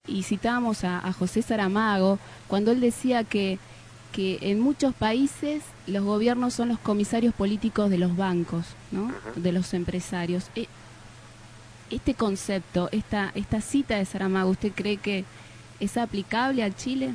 Y citábamos a José Saramago cuando él decía que en muchos países los gobiernos son los comisarios políticos de los bancos, ¿no? De los empresarios. Este concepto, esta cita de Saramago, ¿usted cree que es aplicable al Chile?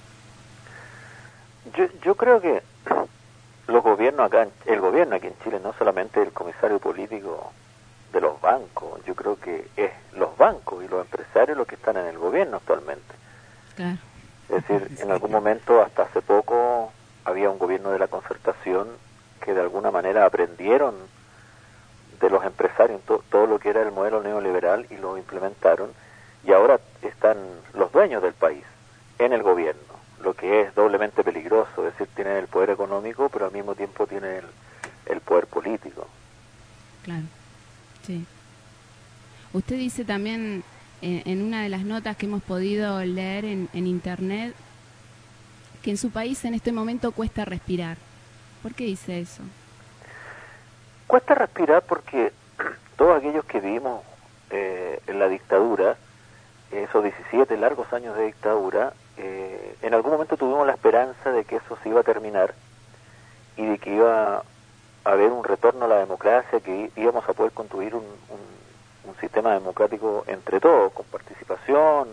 Yo creo que los gobiernos el gobierno aquí en Chile no solamente el comisario político de los bancos, yo creo que es los bancos y los empresarios los que están en el gobierno actualmente. Claro. Es decir, en algún momento, hasta hace poco, había un gobierno de la Concertación que de alguna manera aprendieron de los empresarios todo lo que era el modelo neoliberal y lo implementaron, y ahora están los dueños del país en el gobierno, lo que es doblemente peligroso. Es decir, tienen el poder económico, pero al mismo tiempo tienen el poder político. Claro, sí. Usted dice también en una de las notas que hemos podido leer en internet que en su país en este momento cuesta respirar. ¿Por qué dice eso? Cuesta respirar porque todos aquellos que vivimos en la dictadura, esos 17 largos años de dictadura, en algún momento tuvimos la esperanza de que eso se iba a terminar y de que iba a haber un retorno a la democracia, que íbamos a poder construir un sistema democrático entre todos, con participación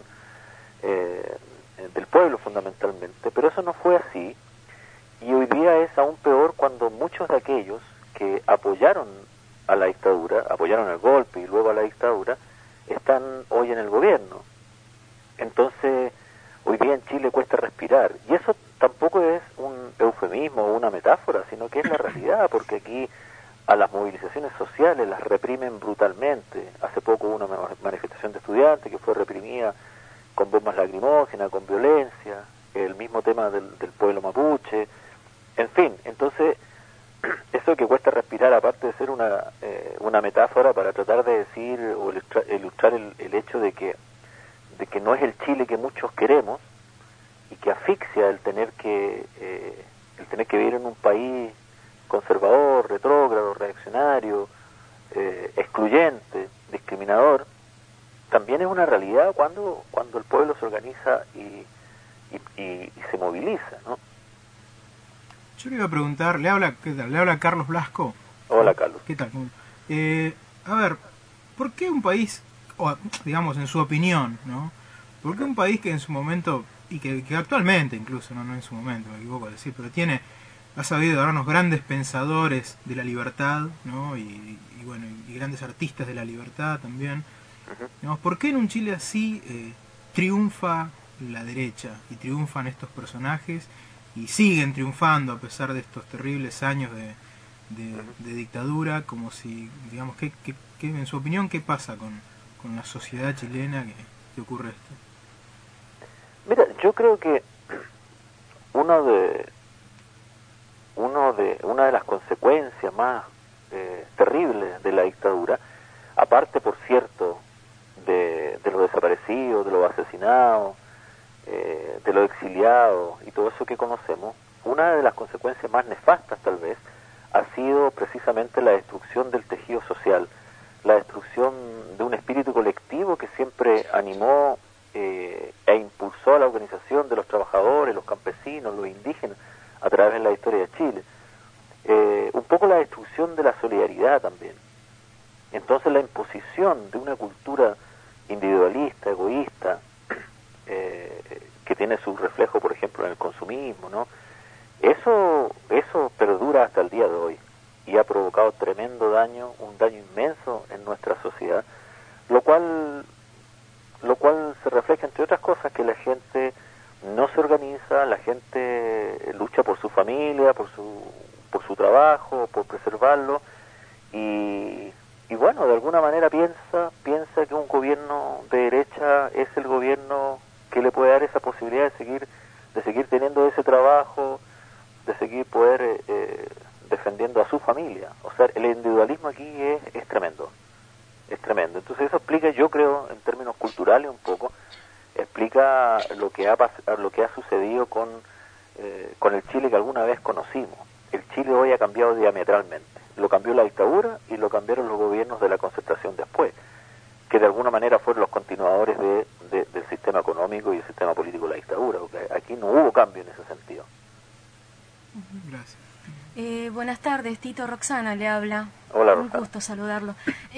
del pueblo fundamentalmente, pero eso no fue así, y hoy día es aún peor cuando muchos de aquellos que apoyaron a la dictadura, apoyaron el golpe y luego a la dictadura, están hoy en el gobierno. Entonces, hoy día en Chile cuesta respirar, y eso tampoco es un eufemismo o una metáfora, sino que es la realidad, porque aquí a las movilizaciones sociales las reprimen brutalmente. Hace poco hubo una manifestación de estudiantes que fue reprimida con bombas lacrimógenas, con violencia, el mismo tema del pueblo mapuche, en fin. Entonces, eso que cuesta respirar, aparte de ser una metáfora para tratar de decir o ilustrar el hecho de que no es el Chile que muchos queremos, y que asfixia el tener que vivir en un país conservador, retrógrado, reaccionario, excluyente, discriminador, también es una realidad cuando el pueblo se organiza y se moviliza, ¿no? Yo le iba a preguntar, ¿qué tal? Le habla Carlos Blasco. Hola, Carlos. ¿Qué tal? A ver, ¿por qué un país, o digamos en su opinión, ¿no? ¿Por qué un país que en su momento, y que actualmente incluso, no en su momento, me equivoco de decir, pero ha sabido darnos grandes pensadores de la libertad, ¿no? Y bueno, y grandes artistas de la libertad también. Digamos, ¿por qué en un Chile así triunfa la derecha y triunfan estos personajes y siguen triunfando a pesar de estos terribles años de dictadura? Como si, digamos, que en su opinión, ¿qué pasa con la sociedad chilena que ocurre esto? Mira, yo creo que una de las consecuencias más terribles de la dictadura, aparte, por cierto, de los desaparecidos, de los asesinados, de los exiliados y todo eso que conocemos, una de las consecuencias más nefastas tal vez ha sido precisamente la destrucción del tejido social, la destrucción de un espíritu colectivo que siempre animó e impulsó a la organización de los trabajadores, los campesinos, los indígenas a través de la historia de Chile. Un poco la destrucción de la solidaridad también. Entonces la imposición de una cultura individualista, egoísta, que tiene su reflejo, por ejemplo, en el consumismo, ¿no? Eso perdura hasta el día de hoy y ha provocado tremendo daño, un daño inmenso en nuestra sociedad, lo cual se refleja, entre otras cosas, que la gente no se organiza, la gente lucha por su familia, por su trabajo, por preservarlo, y bueno, de alguna manera piensa que un gobierno de derecha es el gobierno que le puede dar esa posibilidad de seguir teniendo ese trabajo, de seguir poder defendiendo a su familia. O sea, el individualismo aquí es tremendo. Es tremendo. Entonces eso explica, yo creo, en términos culturales un poco, explica lo que ha sucedido con el Chile que alguna vez conocimos. El Chile hoy ha cambiado diametralmente. Lo cambió la dictadura y lo cambiaron los gobiernos de la Concertación después, que de alguna manera fueron los continuadores del sistema económico y el sistema político de la dictadura, porque aquí no hubo cambio en ese sentido. Gracias. Buenas tardes, Tito. Roxana le habla. Hola, Roxana. Un gusto saludarlo.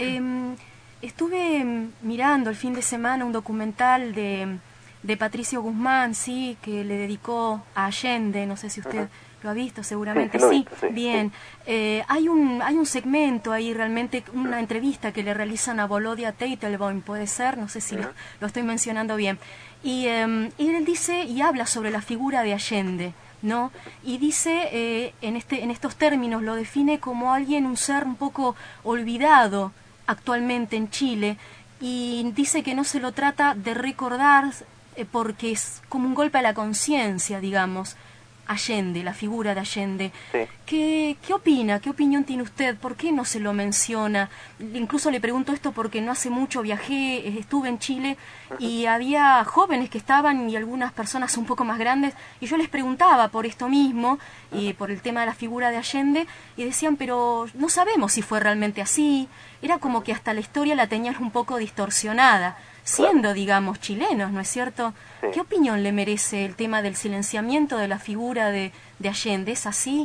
Estuve mirando el fin de semana un documental de Patricio Guzmán, sí, que le dedicó a Allende, no sé si usted lo ha visto, seguramente sí. sí. Sí. Bien, hay un segmento ahí, realmente, una entrevista que le realizan a Volodya Teitelbaum, puede ser, no sé si lo estoy mencionando bien, y él dice y habla sobre la figura de Allende, ¿no? Y dice, en estos términos, lo define como alguien, un ser un poco olvidado actualmente en Chile, y dice que no se lo trata de recordar porque es como un golpe a la conciencia, digamos, Allende, la figura de Allende. Sí. ¿Qué opina? ¿Qué opinión tiene usted? ¿Por qué no se lo menciona? Incluso le pregunto esto porque no hace mucho viajé, estuve en Chile y había jóvenes que estaban y algunas personas un poco más grandes y yo les preguntaba por esto mismo y por el tema de la figura de Allende y decían, pero no sabemos si fue realmente así. Era como que hasta la historia la tenían un poco distorsionada, siendo, digamos, chilenos, ¿no es cierto? Sí. ¿Qué opinión le merece el tema del silenciamiento de la figura de Allende? ¿Es así?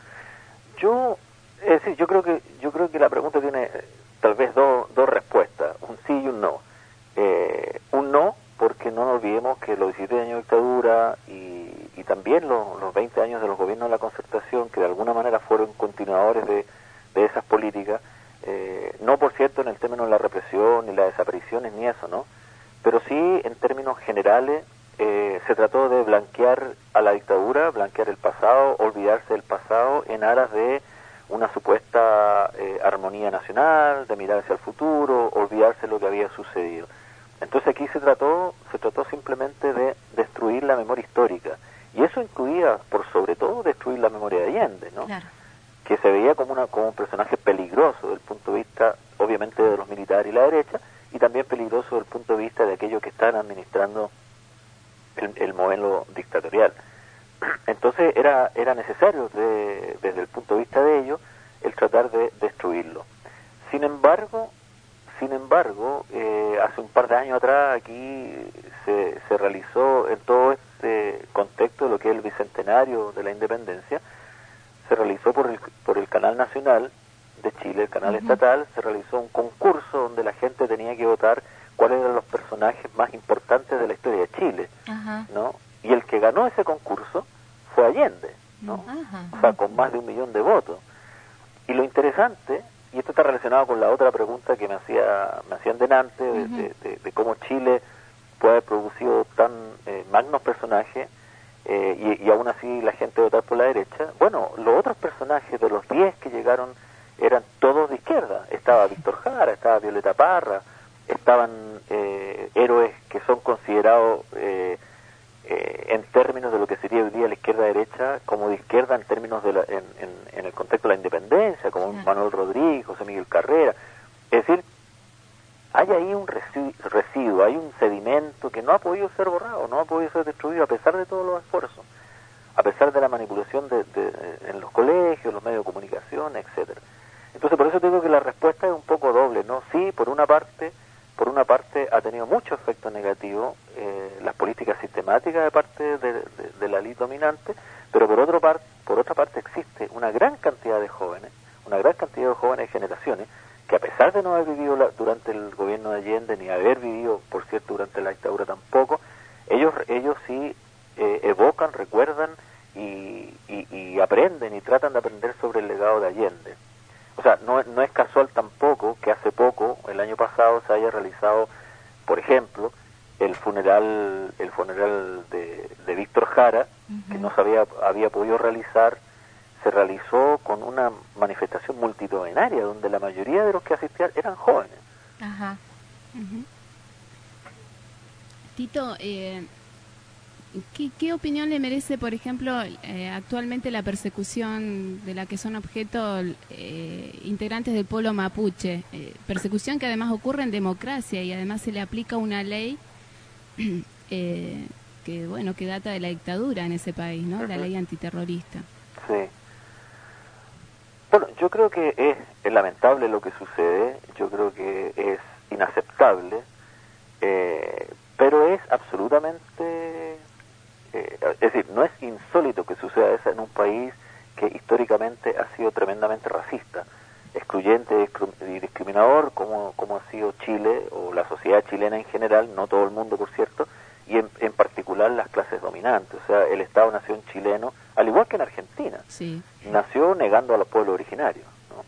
Yo creo que la pregunta tiene tal vez dos respuestas, un sí y un no. Un no, porque no nos olvidemos que los 17 años de dictadura y también los 20 años de los gobiernos de la Concertación, que de alguna manera fueron continuadores de esas políticas, no por cierto en el término de la represión, ni las desapariciones, ni eso, ¿no? Pero sí, en términos generales, se trató de blanquear a la dictadura, blanquear el pasado, olvidarse del pasado en aras de una supuesta armonía nacional, de mirar hacia el futuro, olvidarse de lo que había sucedido. Entonces aquí se trató simplemente de destruir la memoria histórica, y eso incluía, por sobre todo, destruir la memoria de Allende, ¿no? Claro. Que se veía como un personaje peligroso desde el punto de vista, obviamente, de los militares y la derecha, y también peligroso desde el punto de vista de aquellos que están administrando el modelo dictatorial. Entonces era necesario desde el punto de vista de ellos el tratar de destruirlo. Sin embargo, hace un par de años atrás aquí se realizó, en todo este contexto de lo que es el bicentenario de la independencia, se realizó por el Canal Nacional de Chile, el canal estatal, se realizó un concurso donde la gente tenía que votar cuáles eran los personajes más importantes de la historia de Chile, ¿no? Y el que ganó ese concurso fue Allende, ¿no? O sea, con más de 1 millón de votos. Y lo interesante, y esto está relacionado con la otra pregunta que me hacían delante, de cómo Chile puede haber producido tan magnos personajes, y aún así la gente votar por la derecha. Bueno, los otros personajes de los 10 que llegaron eran todos de izquierda. Estaba Víctor Jara, estaba Violeta Parra, estaban héroes que son considerados en términos de lo que sería hoy día la izquierda-derecha como de izquierda en términos de en el contexto de la independencia, como Manuel Rodríguez, José Miguel Carrera. Es decir, hay ahí un residuo, hay un sedimento que no ha podido ser borrado, no ha podido ser destruido a pesar de todos los esfuerzos, a pesar de la manipulación en los colegios, los medios de comunicación, etcétera. Entonces, por eso digo que la respuesta es un poco doble, ¿no? Sí, por una parte ha tenido mucho efecto negativo las políticas sistemáticas de parte de la élite dominante, pero por otra parte existe una gran cantidad de jóvenes generaciones que, a pesar de no haber vivido durante el gobierno de Allende, ni haber vivido, por cierto, durante la dictadura tampoco, ellos sí evocan, recuerdan y aprenden y tratan de aprender sobre el legado de Allende. O sea, no es casual tampoco que hace poco, el año pasado, se haya realizado, por ejemplo, el funeral de Víctor Jara, que no se había podido realizar. Se realizó con una manifestación multitudinaria donde la mayoría de los que asistían eran jóvenes. Tito, ¿qué opinión le merece, por ejemplo, actualmente la persecución de la que son objeto integrantes del pueblo mapuche? Persecución que además ocurre en democracia y además se le aplica una ley que data de la dictadura en ese país, ¿no? La ley antiterrorista. Sí. Bueno, yo creo que es lamentable lo que sucede, yo creo que es inaceptable, pero es absolutamente, es decir, no es insólito que suceda eso en un país que históricamente ha sido tremendamente racista, excluyente y discriminador, como ha sido Chile, o la sociedad chilena en general, no todo el mundo, por cierto, y en particular las clases dominantes. O sea, el Estado-nación chileno, al igual que en Argentina, sí, nació negando a los pueblos originarios, ¿no?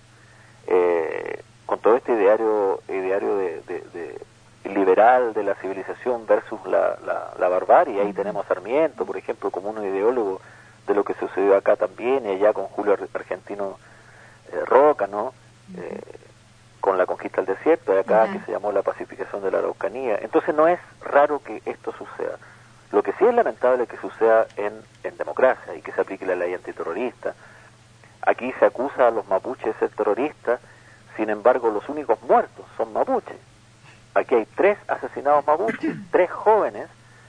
Con todo este ideario de liberal de la civilización versus la barbarie. Ahí tenemos a Sarmiento, por ejemplo, como un ideólogo de lo que sucedió acá también, y allá con Julio Argentino Roca, ¿no? Con la conquista del desierto de acá, que se llamó la pacificación de la Araucanía. Entonces no es raro que esto suceda. Lo que sí es lamentable es que suceda en democracia y que se aplique la ley antiterrorista. Aquí se acusa a los mapuches de ser terroristas, sin embargo los únicos muertos son mapuches. Aquí hay 3 asesinados mapuches, 3 jóvenes,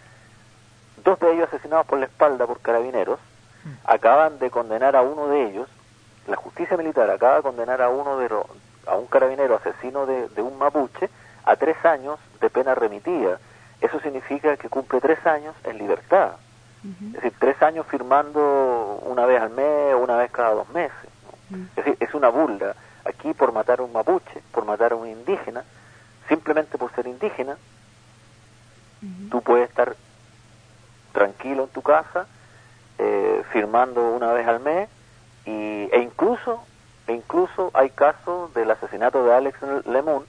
2 de ellos asesinados por la espalda por carabineros. Acaban de condenar a uno de ellos, la justicia militar acaba de condenar a un carabinero asesino de un mapuche a 3 años de pena remitida. Eso significa que cumple 3 años en libertad. Es decir, 3 años firmando una vez al mes o una vez cada 2 meses, ¿no? Es decir, es una burla. Aquí, por matar a un mapuche, por matar a un indígena, simplemente por ser indígena, tú puedes estar tranquilo en tu casa, firmando una vez al mes, e incluso hay casos del asesinato de Alex Lemun,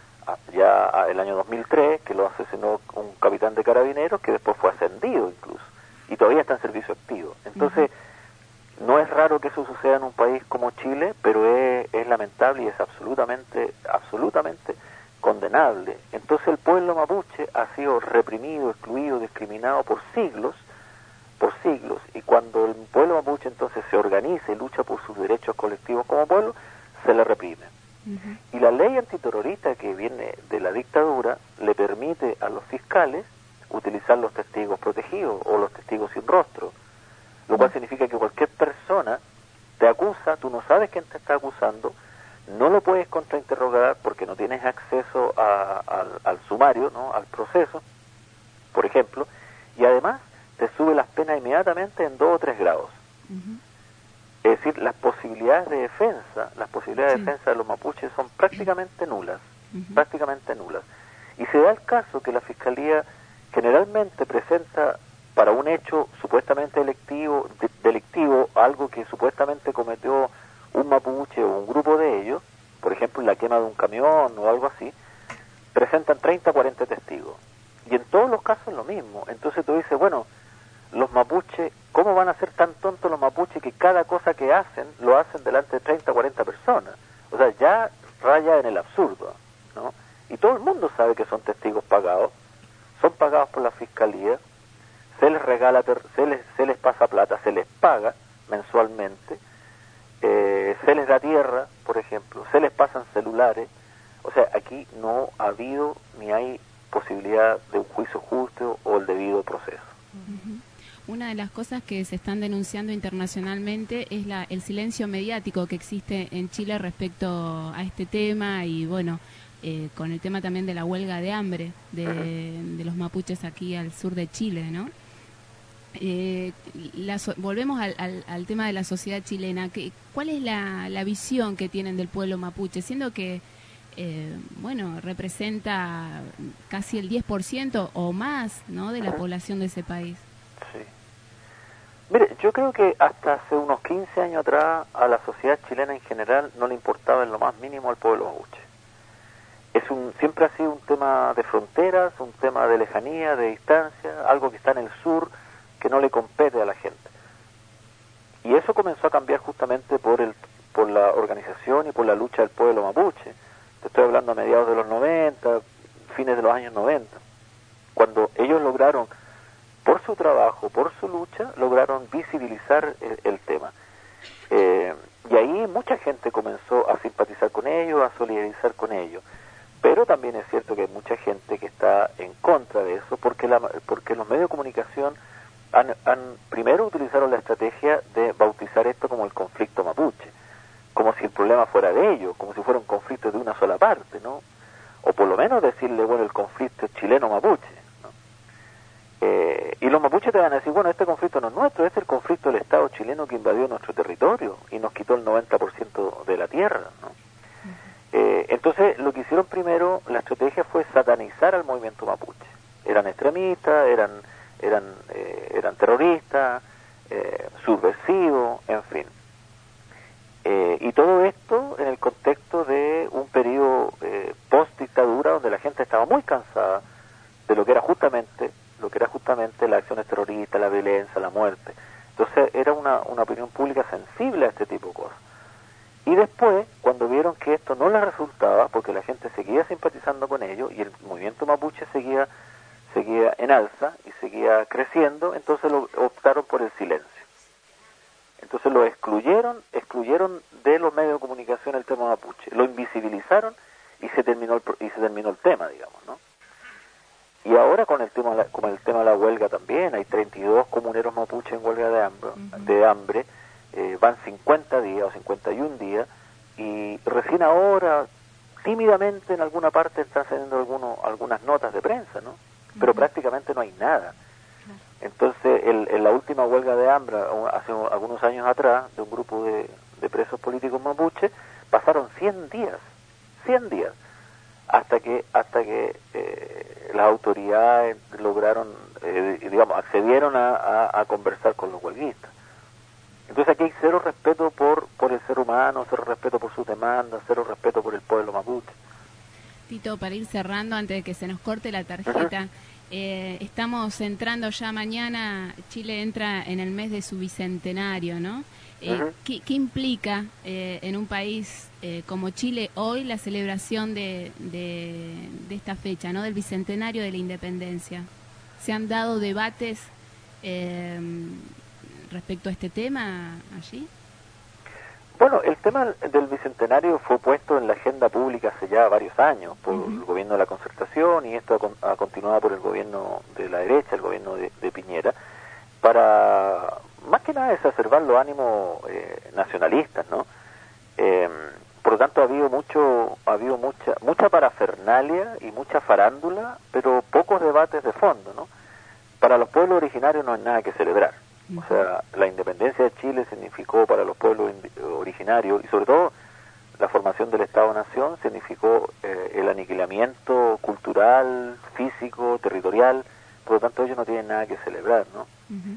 ya el año 2003, que lo asesinó un capitán de carabineros, que después fue ascendido incluso, y todavía está en servicio activo. Entonces, no es raro que eso suceda en un país como Chile, pero es lamentable y es absolutamente condenable. Entonces el pueblo mapuche ha sido reprimido, excluido, discriminado por siglos, y cuando el pueblo mapuche entonces se organiza y lucha por sus derechos colectivos como pueblo, se le reprime. Y la ley antiterrorista que viene de la dictadura le permite a los fiscales utilizar los testigos protegidos o los testigos sin rostro, lo cual significa que cualquier persona te acusa, tú no sabes quién te está acusando, no lo puedes contrainterrogar porque no tienes acceso al sumario, ¿no? Al proceso, por ejemplo, y además te sube las penas inmediatamente en 2 o 3 grados. Es decir, las posibilidades de defensa de los mapuches son prácticamente nulas, Y se da el caso que la Fiscalía generalmente presenta para un hecho supuestamente delictivo, algo que supuestamente cometió un mapuche o un grupo de ellos, por ejemplo la quema de un camión o algo así, presentan 30 o 40 testigos. Y en todos los casos lo mismo. Entonces tú dices, bueno, los mapuches, ¿cómo van a ser tan tontos los mapuches que cada cosa que hacen, lo hacen delante de 30 o 40 personas? O sea, ya raya en el absurdo, ¿no? Y todo el mundo sabe que son testigos pagados, son pagados por la Fiscalía, se les regala, se les pasa plata, se les paga mensualmente, se les da tierra, por ejemplo, se les pasan celulares. O sea, aquí no ha habido ni hay posibilidad de un juicio justo o el debido proceso. Una de las cosas que se están denunciando internacionalmente es el silencio mediático que existe en Chile respecto a este tema y bueno, con el tema también de la huelga de hambre de los mapuches aquí al sur de Chile, ¿no? Volvemos al tema de la sociedad chilena. ¿Cuál es la visión que tienen del pueblo mapuche? Siendo que, bueno, representa casi el 10% o más, ¿no?, de la población de ese país. Sí. Mire, yo creo que hasta hace unos 15 años atrás a la sociedad chilena en general no le importaba en lo más mínimo al pueblo mapuche. Siempre ha sido un tema de fronteras, un tema de lejanía, de distancia, algo que está en el sur, que no le compete a la gente. Y eso comenzó a cambiar justamente por la organización y por la lucha del pueblo mapuche. Te estoy hablando a mediados de los 90, fines de los años 90, cuando ellos lograron, por su trabajo, por su lucha, lograron visibilizar el tema. Y ahí mucha gente comenzó a simpatizar con ellos, a solidarizar con ellos. Pero también es cierto que hay mucha gente que está en contra de eso, porque los medios de comunicación primero utilizaron la estrategia de bautizar esto como el conflicto mapuche, como si el problema fuera de ellos, como si fuera un conflicto de una sola parte, ¿no? O por lo menos decirle, bueno, el conflicto chileno-mapuche, ¿no? Y los mapuches te van a decir, bueno, este conflicto no es nuestro, este es el conflicto del Estado chileno que invadió nuestro territorio y nos quitó el 90% de la tierra, ¿no? Entonces, lo que hicieron primero, la estrategia fue satanizar al movimiento mapuche. Eran extremistas, eran terroristas, subversivos, en fin. Y todo esto en el contexto de un periodo post-dictadura donde la gente estaba muy cansada de lo que era justamente las acciones terroristas, la violencia, la muerte. Entonces era una opinión pública sensible a este tipo de cosas. Y después, cuando vieron que esto no les resultaba, porque la gente seguía simpatizando con ellos y el movimiento mapuche seguía en alza y seguía creciendo, entonces optaron por el silencio. Entonces lo excluyeron de los medios de comunicación el tema mapuche, lo invisibilizaron y se terminó el tema, digamos, ¿no? Y ahora con el tema de la huelga también, hay 32 comuneros mapuches en huelga de hambre, van 50 días o 51 días, y recién ahora, tímidamente en alguna parte están saliendo algunas notas de prensa, ¿no? Pero prácticamente no hay nada. Entonces, en la última huelga de hambre, hace algunos años atrás, de un grupo de presos políticos mapuche, pasaron 100 días, hasta que las autoridades lograron, accedieron a conversar con los huelguistas. Entonces aquí hay cero respeto por el ser humano, cero respeto por sus demandas, cero respeto por el pueblo mapuche. Tito, para ir cerrando, antes de que se nos corte la tarjeta, estamos entrando ya mañana, Chile entra en el mes de su bicentenario, ¿no? ¿Qué implica en un país como Chile hoy la celebración de esta fecha, ¿no? Del bicentenario de la independencia? ¿Se han dado debates respecto a este tema allí? Bueno, el tema del bicentenario fue puesto en la agenda pública hace ya varios años por el gobierno de la Concertación, y esto ha continuado por el gobierno de la derecha, el gobierno de Piñera, para más que nada exacerbar los ánimos nacionalistas, ¿no? Por lo tanto ha habido mucha parafernalia y mucha farándula, pero pocos debates de fondo, ¿no? Para los pueblos originarios no hay nada que celebrar. O sea, la independencia de Chile significó para los pueblos originarios, y sobre todo la formación del Estado-Nación, significó el aniquilamiento cultural, físico, territorial. Por lo tanto ellos no tienen nada que celebrar, ¿no?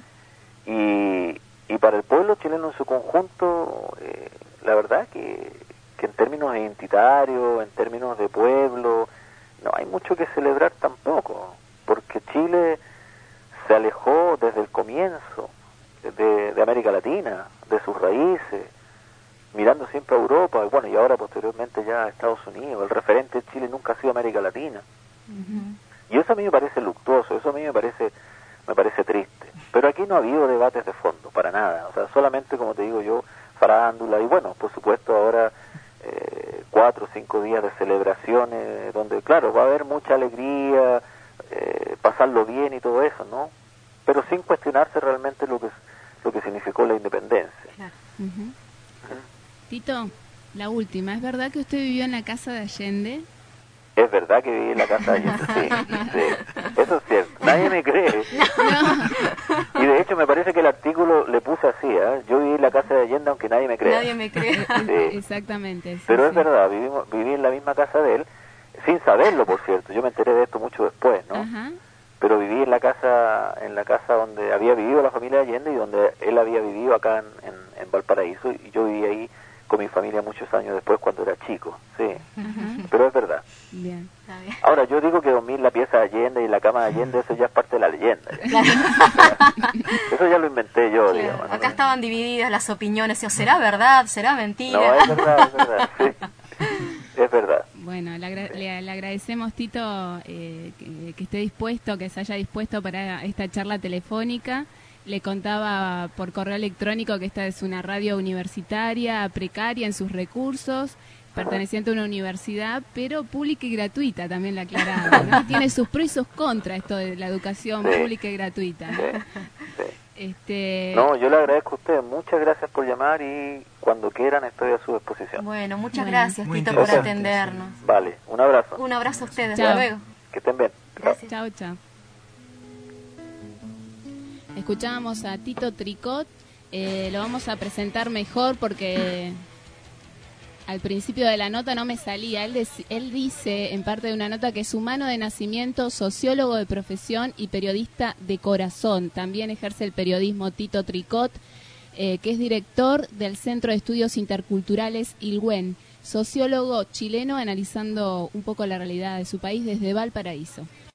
Y para el pueblo chileno en su conjunto, la verdad que en términos identitarios, en términos de pueblo, no hay mucho que celebrar tampoco, porque Chile se alejó desde el comienzo de América Latina, de sus raíces, mirando siempre a Europa, y ahora posteriormente ya a Estados Unidos. El referente de Chile nunca ha sido América Latina. Y eso a mí me parece luctuoso, eso a mí me parece triste. Pero aquí no ha habido debates de fondo, para nada. O sea, solamente, como te digo yo, farándula, y por supuesto ahora 4 o 5 días de celebraciones, donde, claro, va a haber mucha alegría, pasarlo bien y todo eso, ¿no? Pero sin cuestionarse realmente lo que significó la independencia. Claro. Tito, la última, ¿es verdad que usted vivió en la casa de Allende? Es verdad que viví en la casa de Allende, sí. Eso es cierto. Nadie me cree. No. Y de hecho me parece que el artículo le puse así, yo viví en la casa de Allende aunque nadie me crea. Nadie me cree. Sí. Exactamente. Sí, pero es verdad, viví en la misma casa de él, sin saberlo, por cierto. Yo me enteré de esto mucho después, ¿no? Pero viví en la casa donde había vivido la familia Allende y donde él había vivido acá en Valparaíso, y yo viví ahí con mi familia muchos años después cuando era chico, sí. Pero es verdad. Bien. Ahora, yo digo que dormir en la pieza de Allende y la cama de Allende, eso ya es parte de la leyenda. Eso ya lo inventé yo, digamos. Acá estaban divididas las opiniones, o será verdad, será mentira. No, es verdad, sí. Es verdad. Bueno, le agradecemos, Tito, que esté dispuesto, que se haya dispuesto para esta charla telefónica. Le contaba por correo electrónico que esta es una radio universitaria, precaria en sus recursos, perteneciente a una universidad, pero pública y gratuita, también la aclaraba, ¿no? Tiene sus pros y sus contras esto de la educación pública y gratuita, ¿no? No, yo le agradezco a ustedes, muchas gracias por llamar, y cuando quieran estoy a su disposición. Bueno, muchas gracias, Tito, por atendernos. Vale, un abrazo. Un abrazo a ustedes, chao. hasta luego. Que estén bien. Gracias. Chao, chao. Escuchábamos a Tito Tricot, lo vamos a presentar mejor porque al principio de la nota no me salía. Él dice en parte de una nota que es humano de nacimiento, sociólogo de profesión y periodista de corazón. También ejerce el periodismo Tito Tricot, que es director del Centro de Estudios Interculturales Ilgüen, sociólogo chileno analizando un poco la realidad de su país desde Valparaíso.